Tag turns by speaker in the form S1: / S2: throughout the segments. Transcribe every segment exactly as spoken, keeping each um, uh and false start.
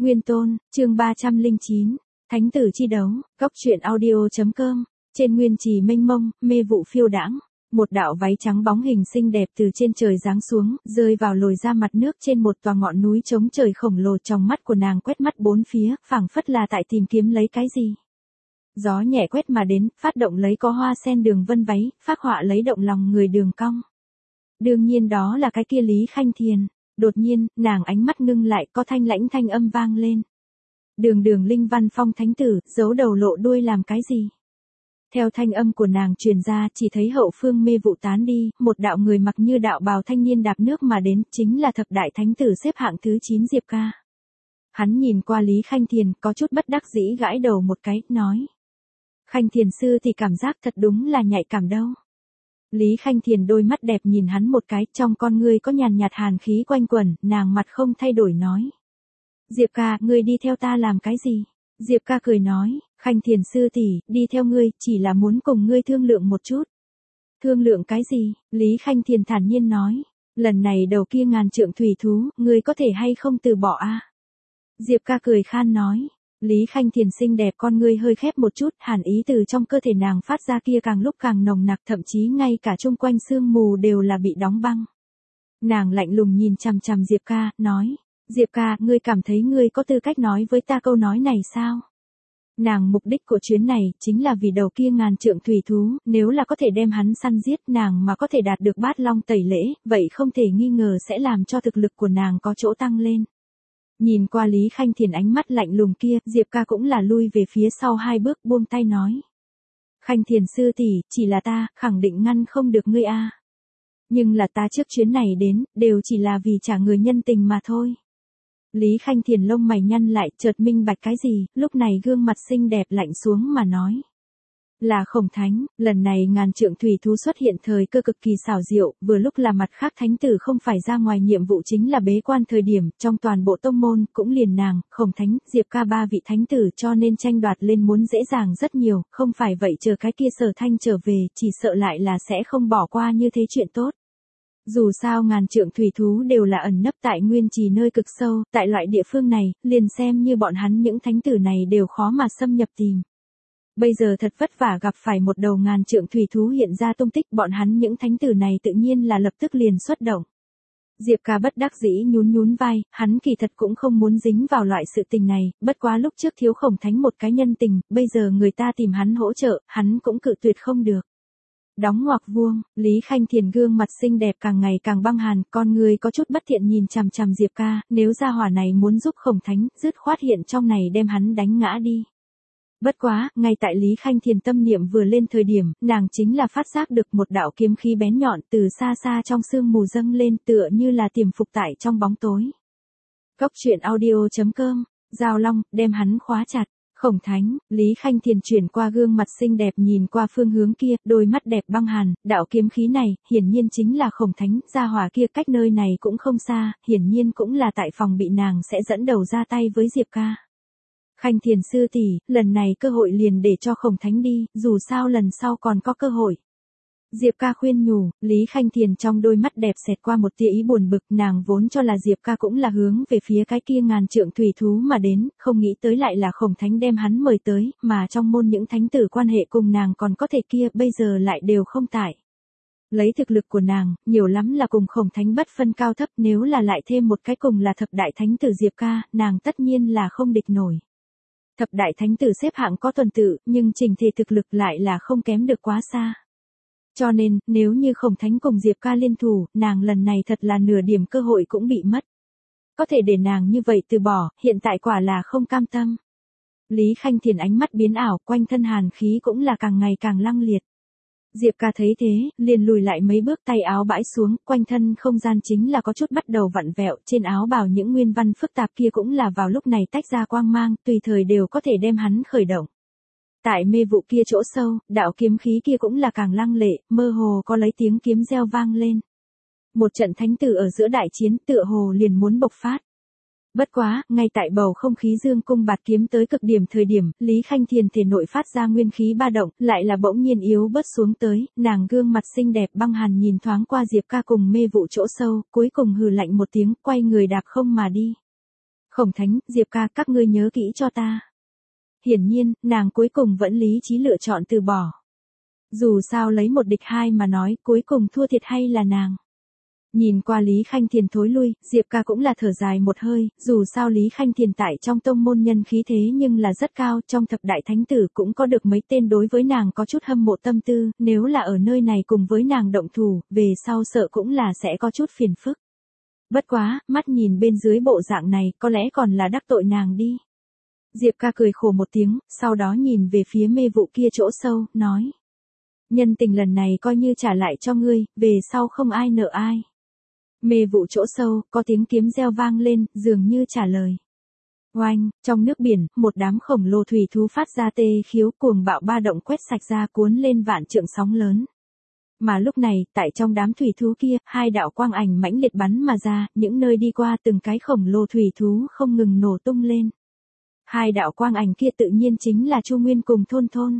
S1: Nguyên Tôn, chương ba trăm lẻ chín, Thánh tử chi đấu, góc truyện audio chấm com, trên nguyên trì mênh mông, mê vụ phiêu đãng, một đạo váy trắng bóng hình xinh đẹp từ trên trời giáng xuống, rơi vào lồi ra mặt nước trên một tòa ngọn núi trống trời khổng lồ. Trong mắt của nàng quét mắt bốn phía, phảng phất là tại tìm kiếm lấy cái gì. Gió nhẹ quét mà đến, phát động lấy có hoa sen đường vân váy, phác họa lấy động lòng người đường cong. Đương nhiên đó là cái kia Lý Khanh Thiền. Đột nhiên, nàng ánh mắt ngưng lại, có thanh lãnh thanh âm vang lên. Đường đường linh văn phong thánh tử, giấu đầu lộ đuôi làm cái gì? Theo thanh âm của nàng truyền ra, chỉ thấy hậu phương mê vụ tán đi, một đạo người mặc như đạo bào thanh niên đạp nước mà đến, chính là thập đại thánh tử xếp hạng thứ chín Diệp Ca. Hắn nhìn qua Lý Khanh Thiền, có chút bất đắc dĩ gãi đầu một cái, nói. Khanh Thiền sư thì cảm giác thật đúng là nhạy cảm đâu. Lý Khanh Thiền đôi mắt đẹp nhìn hắn một cái, trong con ngươi có nhàn nhạt hàn khí quanh quẩn, nàng mặt không thay đổi nói. Diệp ca, ngươi đi theo ta làm cái gì? Diệp ca cười nói, Khanh Thiền sư tỷ, đi theo ngươi, chỉ là muốn cùng ngươi thương lượng một chút. Thương lượng cái gì? Lý Khanh Thiền thản nhiên nói, lần này đầu kia ngàn trượng thủy thú, ngươi có thể hay không từ bỏ a? À? Diệp ca cười khan nói. Lý Khanh Thiền xinh đẹp con ngươi hơi khép một chút, hàn ý từ trong cơ thể nàng phát ra kia càng lúc càng nồng nặc, thậm chí ngay cả chung quanh sương mù đều là bị đóng băng. Nàng lạnh lùng nhìn chằm chằm Diệp ca, nói, Diệp ca, ngươi cảm thấy ngươi có tư cách nói với ta câu nói này sao? Nàng mục đích của chuyến này, chính là vì đầu kia ngàn trượng thủy thú, nếu là có thể đem hắn săn giết nàng mà có thể đạt được bát long tẩy lễ, vậy không thể nghi ngờ sẽ làm cho thực lực của nàng có chỗ tăng lên. Nhìn qua Lý Khanh Thiền ánh mắt lạnh lùng kia, Diệp ca cũng là lui về phía sau hai bước buông tay nói. Khanh Thiền sư tỷ, chỉ là ta, khẳng định ngăn không được ngươi a. Nhưng là ta trước chuyến này đến, đều chỉ là vì trả người nhân tình mà thôi. Lý Khanh Thiền lông mày nhăn lại, chợt minh bạch cái gì, lúc này gương mặt xinh đẹp lạnh xuống mà nói. Là Khổng Thánh, lần này ngàn trượng thủy thú xuất hiện thời cơ cực kỳ xảo diệu, vừa lúc là mặt khác thánh tử không phải ra ngoài nhiệm vụ chính là bế quan thời điểm, trong toàn bộ tông môn, cũng liền nàng, Khổng Thánh, Diệp ca ba vị thánh tử cho nên tranh đoạt lên muốn dễ dàng rất nhiều, không phải vậy chờ cái kia Sở Thanh trở về, chỉ sợ lại là sẽ không bỏ qua như thế chuyện tốt. Dù sao ngàn trượng thủy thú đều là ẩn nấp tại nguyên trì nơi cực sâu, tại loại địa phương này, liền xem như bọn hắn những thánh tử này đều khó mà xâm nhập tìm. Bây giờ thật vất vả gặp phải một đầu ngàn trượng thủy thú hiện ra tung tích, bọn hắn những thánh tử này tự nhiên là lập tức liền xuất động. Diệp ca bất đắc dĩ nhún nhún vai, hắn kỳ thật cũng không muốn dính vào loại sự tình này, bất quá lúc trước thiếu Khổng Thánh một cái nhân tình, bây giờ người ta tìm hắn hỗ trợ, hắn cũng cự tuyệt không được. Đóng ngoặc vuông, Lý Khanh Thiền gương mặt xinh đẹp càng ngày càng băng hàn, con người có chút bất thiện nhìn chằm chằm Diệp ca, nếu gia hỏa này muốn giúp Khổng Thánh, dứt khoát hiện trong này đem hắn đánh ngã đi. Bất quá, ngay tại Lý Khanh Thiền tâm niệm vừa lên thời điểm, nàng chính là phát giác được một đạo kiếm khí bén nhọn từ xa xa trong sương mù dâng lên, tựa như là tiềm phục tại trong bóng tối. Góc truyện audio chấm com, Giao Long, đem hắn khóa chặt. Khổng Thánh, Lý Khanh Thiền chuyển qua gương mặt xinh đẹp nhìn qua phương hướng kia, đôi mắt đẹp băng hàn, đạo kiếm khí này, hiển nhiên chính là Khổng Thánh, gia hỏa kia cách nơi này cũng không xa, hiển nhiên cũng là tại phòng bị nàng sẽ dẫn đầu ra tay với Diệp ca. Khanh Thiền sư tỷ, lần này cơ hội liền để cho Khổng Thánh đi, dù sao lần sau còn có cơ hội. Diệp ca khuyên nhủ, Lý Khanh Thiền trong đôi mắt đẹp xẹt qua một tia ý buồn bực, nàng vốn cho là Diệp ca cũng là hướng về phía cái kia ngàn trượng thủy thú mà đến, không nghĩ tới lại là Khổng Thánh đem hắn mời tới, mà trong môn những thánh tử quan hệ cùng nàng còn có thể kia, bây giờ lại đều không tại. Lấy thực lực của nàng, nhiều lắm là cùng Khổng Thánh bất phân cao thấp, nếu là lại thêm một cái cùng là thập đại thánh tử Diệp ca, nàng tất nhiên là không địch nổi. Thập đại thánh tử xếp hạng có tuần tự, nhưng trình thể thực lực lại là không kém được quá xa. Cho nên, nếu như Khổng Thánh cùng Diệp ca liên thủ, nàng lần này thật là nửa điểm cơ hội cũng bị mất. Có thể để nàng như vậy từ bỏ, hiện tại quả là không cam tâm. Lý Khanh Thiền ánh mắt biến ảo, quanh thân hàn khí cũng là càng ngày càng lăng liệt. Diệp ca thấy thế, liền lùi lại mấy bước, tay áo bãi xuống, quanh thân không gian chính là có chút bắt đầu vặn vẹo, trên áo bào những nguyên văn phức tạp kia cũng là vào lúc này tách ra quang mang, tùy thời đều có thể đem hắn khởi động. Tại mê vụ kia chỗ sâu, đạo kiếm khí kia cũng là càng lăng lệ, mơ hồ có lấy tiếng kiếm reo vang lên. Một trận thánh tử ở giữa đại chiến tựa hồ liền muốn bộc phát. Bất quá, ngay tại bầu không khí dương cung bạt kiếm tới cực điểm thời điểm, Lý Khanh Thiền thể nội phát ra nguyên khí ba động, lại là bỗng nhiên yếu bớt xuống tới, nàng gương mặt xinh đẹp băng hàn nhìn thoáng qua Diệp ca cùng mê vụ chỗ sâu, cuối cùng hừ lạnh một tiếng, quay người đạp không mà đi. Khổng Thánh, Diệp ca, các ngươi nhớ kỹ cho ta. Hiển nhiên, nàng cuối cùng vẫn lý trí lựa chọn từ bỏ. Dù sao lấy một địch hai mà nói, cuối cùng thua thiệt hay là nàng. Nhìn qua Lý Khanh Thiền thối lui, Diệp ca cũng là thở dài một hơi, dù sao Lý Khanh Thiền tại trong tông môn nhân khí thế nhưng là rất cao, trong thập đại thánh tử cũng có được mấy tên đối với nàng có chút hâm mộ tâm tư, nếu là ở nơi này cùng với nàng động thủ, về sau sợ cũng là sẽ có chút phiền phức. Bất quá, mắt nhìn bên dưới bộ dạng này, có lẽ còn là đắc tội nàng đi. Diệp ca cười khổ một tiếng, sau đó nhìn về phía mê vụ kia chỗ sâu, nói. Nhân tình lần này coi như trả lại cho ngươi, về sau không ai nợ ai. Mê vụ chỗ sâu, có tiếng kiếm reo vang lên, dường như trả lời. Oanh, trong nước biển, một đám khổng lồ thủy thú phát ra tê khiếu cuồng bạo ba động quét sạch ra cuốn lên vạn trượng sóng lớn. Mà lúc này, tại trong đám thủy thú kia, hai đạo quang ảnh mãnh liệt bắn mà ra, những nơi đi qua từng cái khổng lồ thủy thú không ngừng nổ tung lên. Hai đạo quang ảnh kia tự nhiên chính là Chu Nguyên cùng Thôn Thôn.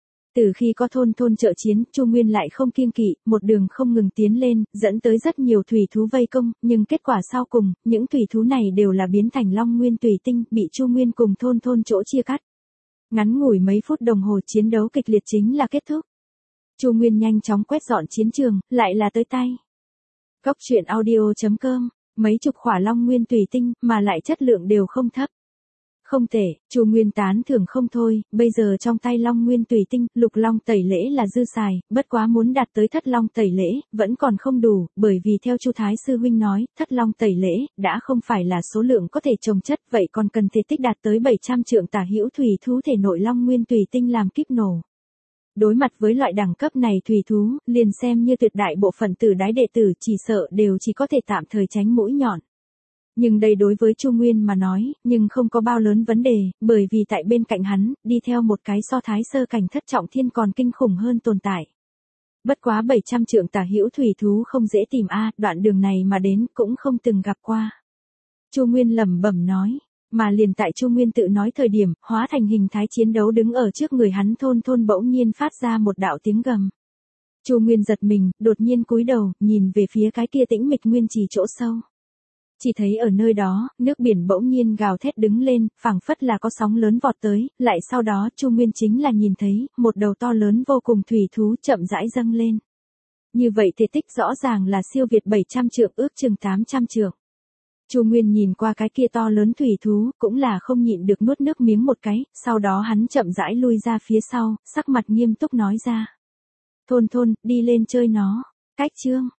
S1: Từ khi có Thôn Thôn trợ chiến, Chu Nguyên lại không kiêng kỵ, một đường không ngừng tiến lên, dẫn tới rất nhiều thủy thú vây công, nhưng kết quả sau cùng, những thủy thú này đều là biến thành Long Nguyên Tùy Tinh, bị Chu Nguyên cùng Thôn Thôn chỗ chia cắt. Ngắn ngủi mấy phút đồng hồ chiến đấu kịch liệt chính là kết thúc. Chu Nguyên nhanh chóng quét dọn chiến trường, lại là tới tay. Cốc truyện audio chấm com, mấy chục khỏa Long Nguyên Tùy Tinh, mà lại chất lượng đều không thấp. Không tệ, Chu Nguyên tán thưởng không thôi, bây giờ trong tay Long Nguyên Tùy Tinh, Lục Long Tẩy Lễ là dư xài, bất quá muốn đạt tới Thất Long Tẩy Lễ, vẫn còn không đủ, bởi vì theo Chu Thái Sư Huynh nói, Thất Long Tẩy Lễ, đã không phải là số lượng có thể trồng chất, vậy còn cần thể tích đạt tới bảy trăm trượng tả hữu thủy thú thể nội Long Nguyên Tùy Tinh làm kíp nổ. Đối mặt với loại đẳng cấp này thủy thú, liền xem như tuyệt đại bộ phận tử đái đệ tử chỉ sợ đều chỉ có thể tạm thời tránh mũi nhọn. Nhưng đây đối với Chu Nguyên mà nói, nhưng không có bao lớn vấn đề, bởi vì tại bên cạnh hắn, đi theo một cái so thái sơ cảnh thất trọng thiên còn kinh khủng hơn tồn tại. Bất quá bảy trăm trượng tả hữu thủy thú không dễ tìm a, đoạn đường này mà đến cũng không từng gặp qua. Chu Nguyên lẩm bẩm nói, mà liền tại Chu Nguyên tự nói thời điểm, hóa thành hình thái chiến đấu đứng ở trước người hắn Thôn Thôn bỗng nhiên phát ra một đạo tiếng gầm. Chu Nguyên giật mình, đột nhiên cúi đầu, nhìn về phía cái kia tĩnh mịch nguyên trì chỗ sâu. Chỉ thấy ở nơi đó, nước biển bỗng nhiên gào thét đứng lên, phảng phất là có sóng lớn vọt tới, lại sau đó Chu Nguyên chính là nhìn thấy, một đầu to lớn vô cùng thủy thú chậm rãi dâng lên. Như vậy thể tích rõ ràng là siêu việt bảy trăm trượng ước chừng tám trăm trượng. Chu Nguyên nhìn qua cái kia to lớn thủy thú, cũng là không nhịn được nuốt nước miếng một cái, sau đó hắn chậm rãi lui ra phía sau, sắc mặt nghiêm túc nói ra. Thôn Thôn, đi lên chơi nó. Cách chương.